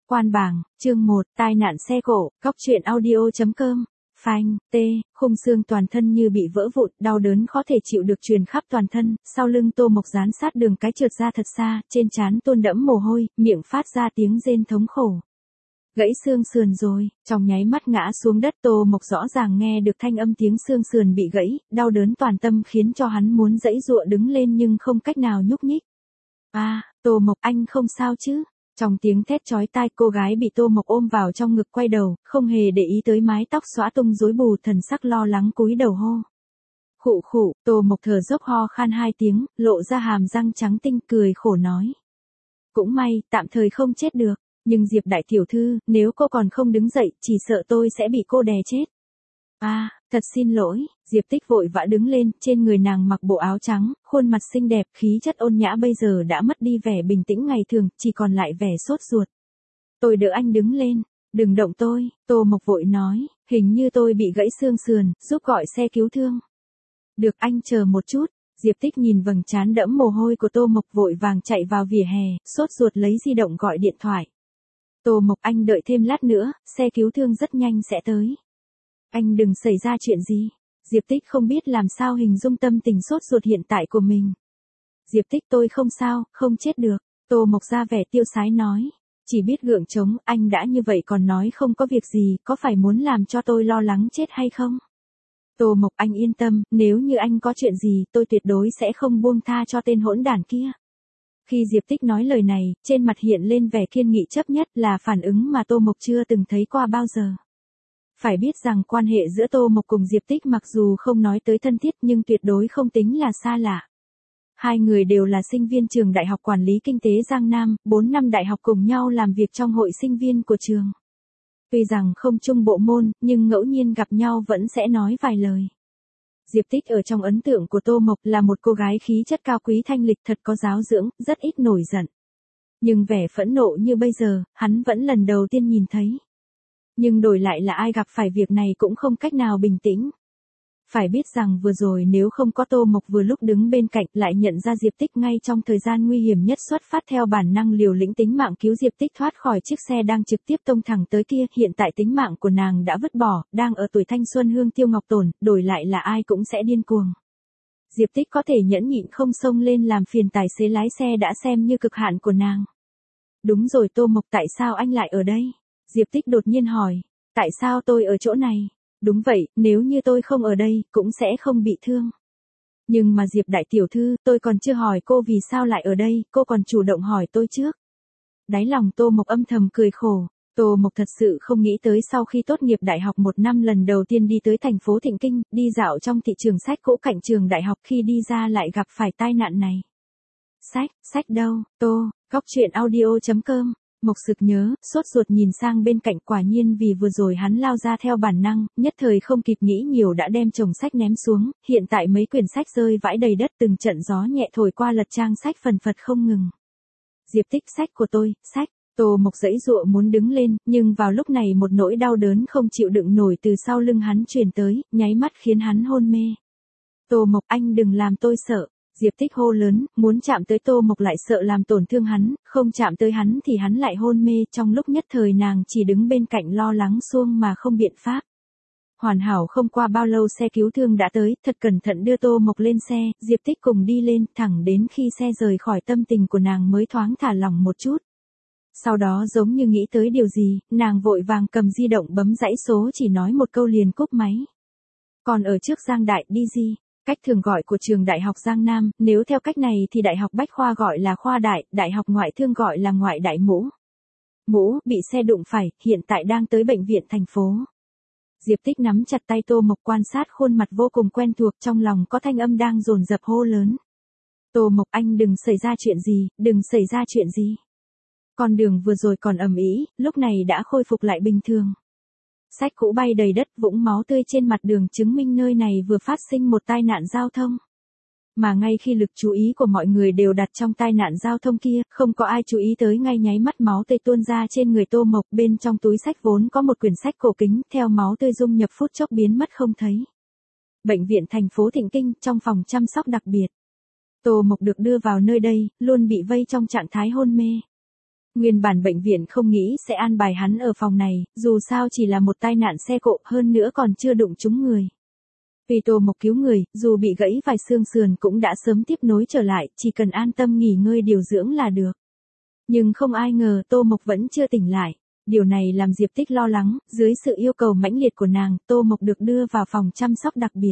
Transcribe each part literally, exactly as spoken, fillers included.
Quan bảng, chương một, tai nạn xe cộ, góc truyện audio chấm com. Phanh, tê, khung xương toàn thân như bị vỡ vụn, đau đớn khó thể chịu được truyền khắp toàn thân, sau lưng Tô Mộc dán sát đường cái trượt ra thật xa, trên trán tuôn đẫm mồ hôi, miệng phát ra tiếng rên thống khổ. Gãy xương sườn rồi, trong nháy mắt ngã xuống đất, Tô Mộc rõ ràng nghe được thanh âm tiếng xương sườn bị gãy, đau đớn toàn tâm khiến cho hắn muốn giãy giụa đứng lên nhưng không cách nào nhúc nhích. A, à, Tô Mộc, anh không sao chứ? Trong tiếng thét chói tai, cô gái bị Tô Mộc ôm vào trong ngực quay đầu, không hề để ý tới mái tóc xõa tung rối bù, thần sắc lo lắng cúi đầu hô. Khụ khụ, Tô Mộc thở dốc ho khan hai tiếng, lộ ra hàm răng trắng tinh, cười khổ nói. Cũng may, tạm thời không chết được, nhưng Diệp đại tiểu thư, nếu cô còn không đứng dậy, chỉ sợ tôi sẽ bị cô đè chết. A, à, thật xin lỗi, Diệp Tích vội vã đứng lên, trên người nàng mặc bộ áo trắng, khuôn mặt xinh đẹp, khí chất ôn nhã bây giờ đã mất đi vẻ bình tĩnh ngày thường, chỉ còn lại vẻ sốt ruột. Tôi đỡ anh đứng lên, đừng động tôi, Tô Mộc vội nói, hình như tôi bị gãy xương sườn, giúp gọi xe cứu thương. Được, anh chờ một chút, Diệp Tích nhìn vầng trán đẫm mồ hôi của Tô Mộc vội vàng chạy vào vỉa hè, sốt ruột lấy di động gọi điện thoại. Tô Mộc, anh đợi thêm lát nữa, xe cứu thương rất nhanh sẽ tới. Anh đừng xảy ra chuyện gì. Diệp Tích không biết làm sao hình dung tâm tình sốt ruột hiện tại của mình. Diệp Tích, tôi không sao, không chết được. Tô Mộc ra vẻ tiêu sái nói. Chỉ biết gượng chống, anh đã như vậy còn nói không có việc gì, có phải muốn làm cho tôi lo lắng chết hay không? Tô Mộc, anh yên tâm, nếu như anh có chuyện gì, tôi tuyệt đối sẽ không buông tha cho tên hỗn đản kia. Khi Diệp Tích nói lời này, trên mặt hiện lên vẻ kiên nghị chấp nhất, là phản ứng mà Tô Mộc chưa từng thấy qua bao giờ. Phải biết rằng quan hệ giữa Tô Mộc cùng Diệp Tích mặc dù không nói tới thân thiết nhưng tuyệt đối không tính là xa lạ. Hai người đều là sinh viên trường Đại học Quản lý Kinh tế Giang Nam, bốn năm đại học cùng nhau làm việc trong hội sinh viên của trường. Tuy rằng không chung bộ môn, nhưng ngẫu nhiên gặp nhau vẫn sẽ nói vài lời. Diệp Tích ở trong ấn tượng của Tô Mộc là một cô gái khí chất cao quý thanh lịch, thật có giáo dưỡng, rất ít nổi giận. Nhưng vẻ phẫn nộ như bây giờ, hắn vẫn lần đầu tiên nhìn thấy. Nhưng đổi lại là ai gặp phải việc này cũng không cách nào bình tĩnh. Phải biết rằng vừa rồi nếu không có Tô Mộc vừa lúc đứng bên cạnh, lại nhận ra Diệp Tích ngay trong thời gian nguy hiểm nhất, xuất phát theo bản năng liều lĩnh tính mạng cứu Diệp Tích thoát khỏi chiếc xe đang trực tiếp tông thẳng tới kia. Hiện tại tính mạng của nàng đã vứt bỏ, đang ở tuổi thanh xuân hương tiêu ngọc tổn, đổi lại là ai cũng sẽ điên cuồng. Diệp Tích có thể nhẫn nhịn không xông lên làm phiền tài xế lái xe đã xem như cực hạn của nàng. Đúng rồi Tô Mộc, tại sao anh lại ở đây? Diệp Tích đột nhiên hỏi, tại sao tôi ở chỗ này? Đúng vậy, nếu như tôi không ở đây, cũng sẽ không bị thương. Nhưng mà Diệp đại tiểu thư, tôi còn chưa hỏi cô vì sao lại ở đây, cô còn chủ động hỏi tôi trước. Đáy lòng Tô Mộc âm thầm cười khổ, Tô Mộc thật sự không nghĩ tới sau khi tốt nghiệp đại học một năm lần đầu tiên đi tới thành phố Thịnh Kinh, đi dạo trong thị trường sách cũ cạnh trường đại học, khi đi ra lại gặp phải tai nạn này. Sách, sách đâu, Tô, góc truyện audio chấm com. Mộc sực nhớ, sốt ruột nhìn sang bên cạnh, quả nhiên vì vừa rồi hắn lao ra theo bản năng, nhất thời không kịp nghĩ nhiều đã đem chồng sách ném xuống, hiện tại mấy quyển sách rơi vãi đầy đất, từng trận gió nhẹ thổi qua lật trang sách phần phật không ngừng. Diệp Tích, sách của tôi, sách. Tô Mộc giãy giụa muốn đứng lên, nhưng vào lúc này một nỗi đau đớn không chịu đựng nổi từ sau lưng hắn truyền tới, nháy mắt khiến hắn hôn mê. Tô Mộc, anh đừng làm tôi sợ. Diệp Tích hô lớn, muốn chạm tới Tô Mộc lại sợ làm tổn thương hắn, không chạm tới hắn thì hắn lại hôn mê, trong lúc nhất thời nàng chỉ đứng bên cạnh lo lắng suông mà không biện pháp. Hoàn hảo không qua bao lâu xe cứu thương đã tới, thật cẩn thận đưa Tô Mộc lên xe, Diệp Tích cùng đi lên, thẳng đến khi xe rời khỏi tâm tình của nàng mới thoáng thả lỏng một chút. Sau đó giống như nghĩ tới điều gì, nàng vội vàng cầm di động bấm dãy số, chỉ nói một câu liền cúp máy. Còn ở trước Giang Đại đi gì? Cách thường gọi của trường Đại học Giang Nam, nếu theo cách này thì Đại học Bách Khoa gọi là khoa đại, Đại học Ngoại thương gọi là ngoại đại mũ. Mũ, bị xe đụng phải, hiện tại đang tới bệnh viện thành phố. Diệp Tích nắm chặt tay Tô Mộc, quan sát khuôn mặt vô cùng quen thuộc, trong lòng có thanh âm đang dồn dập hô lớn. Tô Mộc, anh đừng xảy ra chuyện gì, đừng xảy ra chuyện gì. Con đường vừa rồi còn ầm ĩ, lúc này đã khôi phục lại bình thường. Sách cũ bay đầy đất, vũng máu tươi trên mặt đường chứng minh nơi này vừa phát sinh một tai nạn giao thông. Mà ngay khi lực chú ý của mọi người đều đặt trong tai nạn giao thông kia, không có ai chú ý tới ngay nháy mắt máu tươi tuôn ra trên người Tô Mộc, bên trong túi sách vốn có một quyển sách cổ kính, theo máu tươi dung nhập phút chốc biến mất không thấy. Bệnh viện thành phố Thịnh Kinh, trong phòng chăm sóc đặc biệt. Tô Mộc được đưa vào nơi đây, luôn bị vây trong trạng thái hôn mê. Nguyên bản bệnh viện không nghĩ sẽ an bài hắn ở phòng này, dù sao chỉ là một tai nạn xe cộ, hơn nữa còn chưa đụng trúng người. Vì Tô Mộc cứu người, dù bị gãy vài xương sườn cũng đã sớm tiếp nối trở lại, chỉ cần an tâm nghỉ ngơi điều dưỡng là được. Nhưng không ai ngờ Tô Mộc vẫn chưa tỉnh lại. Điều này làm Diệp Tích lo lắng, dưới sự yêu cầu mãnh liệt của nàng, Tô Mộc được đưa vào phòng chăm sóc đặc biệt.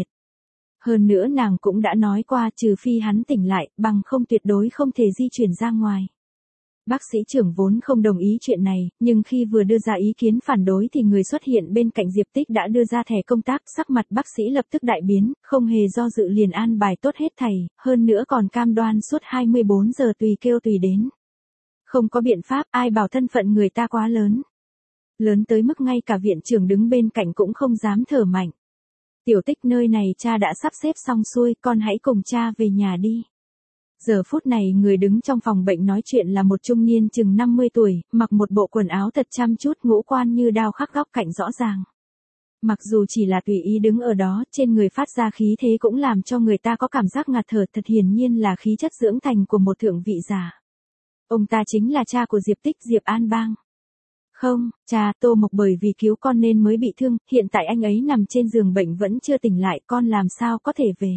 Hơn nữa nàng cũng đã nói qua trừ phi hắn tỉnh lại, bằng không tuyệt đối không thể di chuyển ra ngoài. Bác sĩ trưởng vốn không đồng ý chuyện này, nhưng khi vừa đưa ra ý kiến phản đối thì người xuất hiện bên cạnh Diệp Tích đã đưa ra thẻ công tác, sắc mặt bác sĩ lập tức đại biến, không hề do dự liền an bài tốt hết thầy, hơn nữa còn cam đoan suốt hai mươi bốn giờ tùy kêu tùy đến. Không có biện pháp, ai bảo thân phận người ta quá lớn. Lớn tới mức ngay cả viện trưởng đứng bên cạnh cũng không dám thở mạnh. Tiểu Tích, nơi này cha đã sắp xếp xong xuôi, con hãy cùng cha về nhà đi. Giờ phút này người đứng trong phòng bệnh nói chuyện là một trung niên chừng năm mươi tuổi, mặc một bộ quần áo thật chăm chút, ngũ quan như đao khắc góc cạnh rõ ràng. Mặc dù chỉ là tùy ý đứng ở đó, trên người phát ra khí thế cũng làm cho người ta có cảm giác ngạt thở, thật hiển nhiên là khí chất dưỡng thành của một thượng vị giả. Ông ta chính là cha của Diệp Tích, Diệp An Bang. Không, cha, Tô Mộc bởi vì cứu con nên mới bị thương, hiện tại anh ấy nằm trên giường bệnh vẫn chưa tỉnh lại, con làm sao có thể về.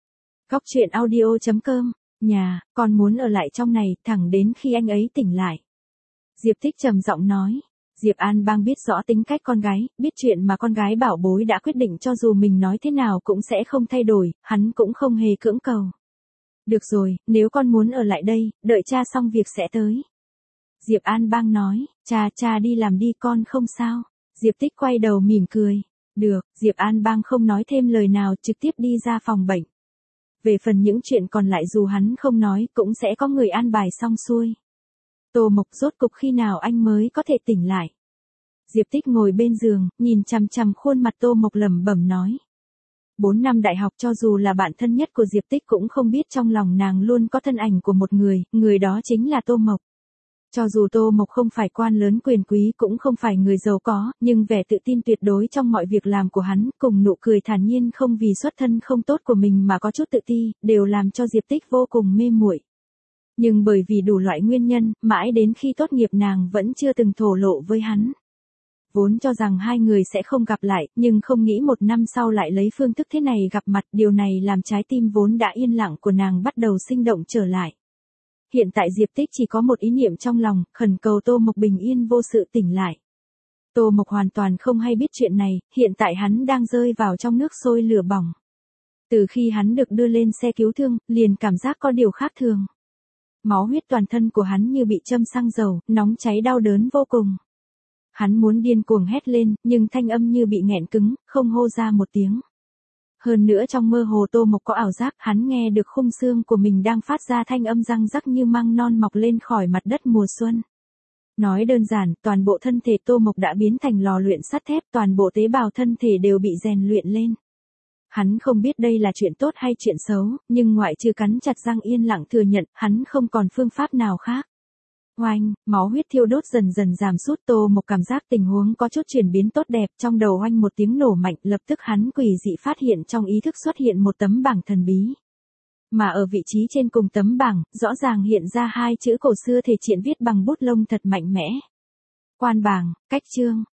Góc truyện audio chấm com, nhà, con muốn ở lại trong này, thẳng đến khi anh ấy tỉnh lại. Diệp Tích trầm giọng nói. Diệp An Bang biết rõ tính cách con gái, biết chuyện mà con gái bảo bối đã quyết định, cho dù mình nói thế nào cũng sẽ không thay đổi, hắn cũng không hề cưỡng cầu. Được rồi, nếu con muốn ở lại đây, đợi cha xong việc sẽ tới. Diệp An Bang nói, cha, cha đi làm đi, con không sao. Diệp Tích quay đầu mỉm cười. Được, Diệp An Bang không nói thêm lời nào, trực tiếp đi ra phòng bệnh. Về phần những chuyện còn lại dù hắn không nói, cũng sẽ có người an bài xong xuôi. Tô Mộc, rốt cục khi nào anh mới có thể tỉnh lại? Diệp Tích ngồi bên giường, nhìn chằm chằm khuôn mặt Tô Mộc lẩm bẩm nói. Bốn năm đại học, cho dù là bạn thân nhất của Diệp Tích cũng không biết trong lòng nàng luôn có thân ảnh của một người, người đó chính là Tô Mộc. Cho dù Tô Mộc không phải quan lớn quyền quý, cũng không phải người giàu có, nhưng vẻ tự tin tuyệt đối trong mọi việc làm của hắn, cùng nụ cười thản nhiên không vì xuất thân không tốt của mình mà có chút tự ti, đều làm cho Diệp Tích vô cùng mê muội. Nhưng bởi vì đủ loại nguyên nhân, mãi đến khi tốt nghiệp nàng vẫn chưa từng thổ lộ với hắn. Vốn cho rằng hai người sẽ không gặp lại, nhưng không nghĩ một năm sau lại lấy phương thức thế này gặp mặt, điều này làm trái tim vốn đã yên lặng của nàng bắt đầu sinh động trở lại. Hiện tại Diệp Tích chỉ có một ý niệm trong lòng, khẩn cầu Tô Mộc bình yên vô sự tỉnh lại. Tô Mộc hoàn toàn không hay biết chuyện này, hiện tại hắn đang rơi vào trong nước sôi lửa bỏng. Từ khi hắn được đưa lên xe cứu thương, liền cảm giác có điều khác thường. Máu huyết toàn thân của hắn như bị châm xăng dầu, nóng cháy đau đớn vô cùng. Hắn muốn điên cuồng hét lên, nhưng thanh âm như bị nghẹn cứng, không hô ra một tiếng. Hơn nữa trong mơ hồ Tô Mộc có ảo giác, hắn nghe được khung xương của mình đang phát ra thanh âm răng rắc như măng non mọc lên khỏi mặt đất mùa xuân. Nói đơn giản, toàn bộ thân thể Tô Mộc đã biến thành lò luyện sắt thép, toàn bộ tế bào thân thể đều bị rèn luyện lên. Hắn không biết đây là chuyện tốt hay chuyện xấu, nhưng ngoại trừ cắn chặt răng yên lặng thừa nhận, hắn không còn phương pháp nào khác. Oanh, máu huyết thiêu đốt dần dần giảm sút, Tô Mộc cảm giác tình huống có chút chuyển biến tốt đẹp, trong đầu oanh một tiếng nổ mạnh, lập tức hắn quỷ dị phát hiện trong ý thức xuất hiện một tấm bảng thần bí. Mà ở vị trí trên cùng tấm bảng, rõ ràng hiện ra hai chữ cổ xưa thể triện viết bằng bút lông thật mạnh mẽ. Quan bảng, cách chương,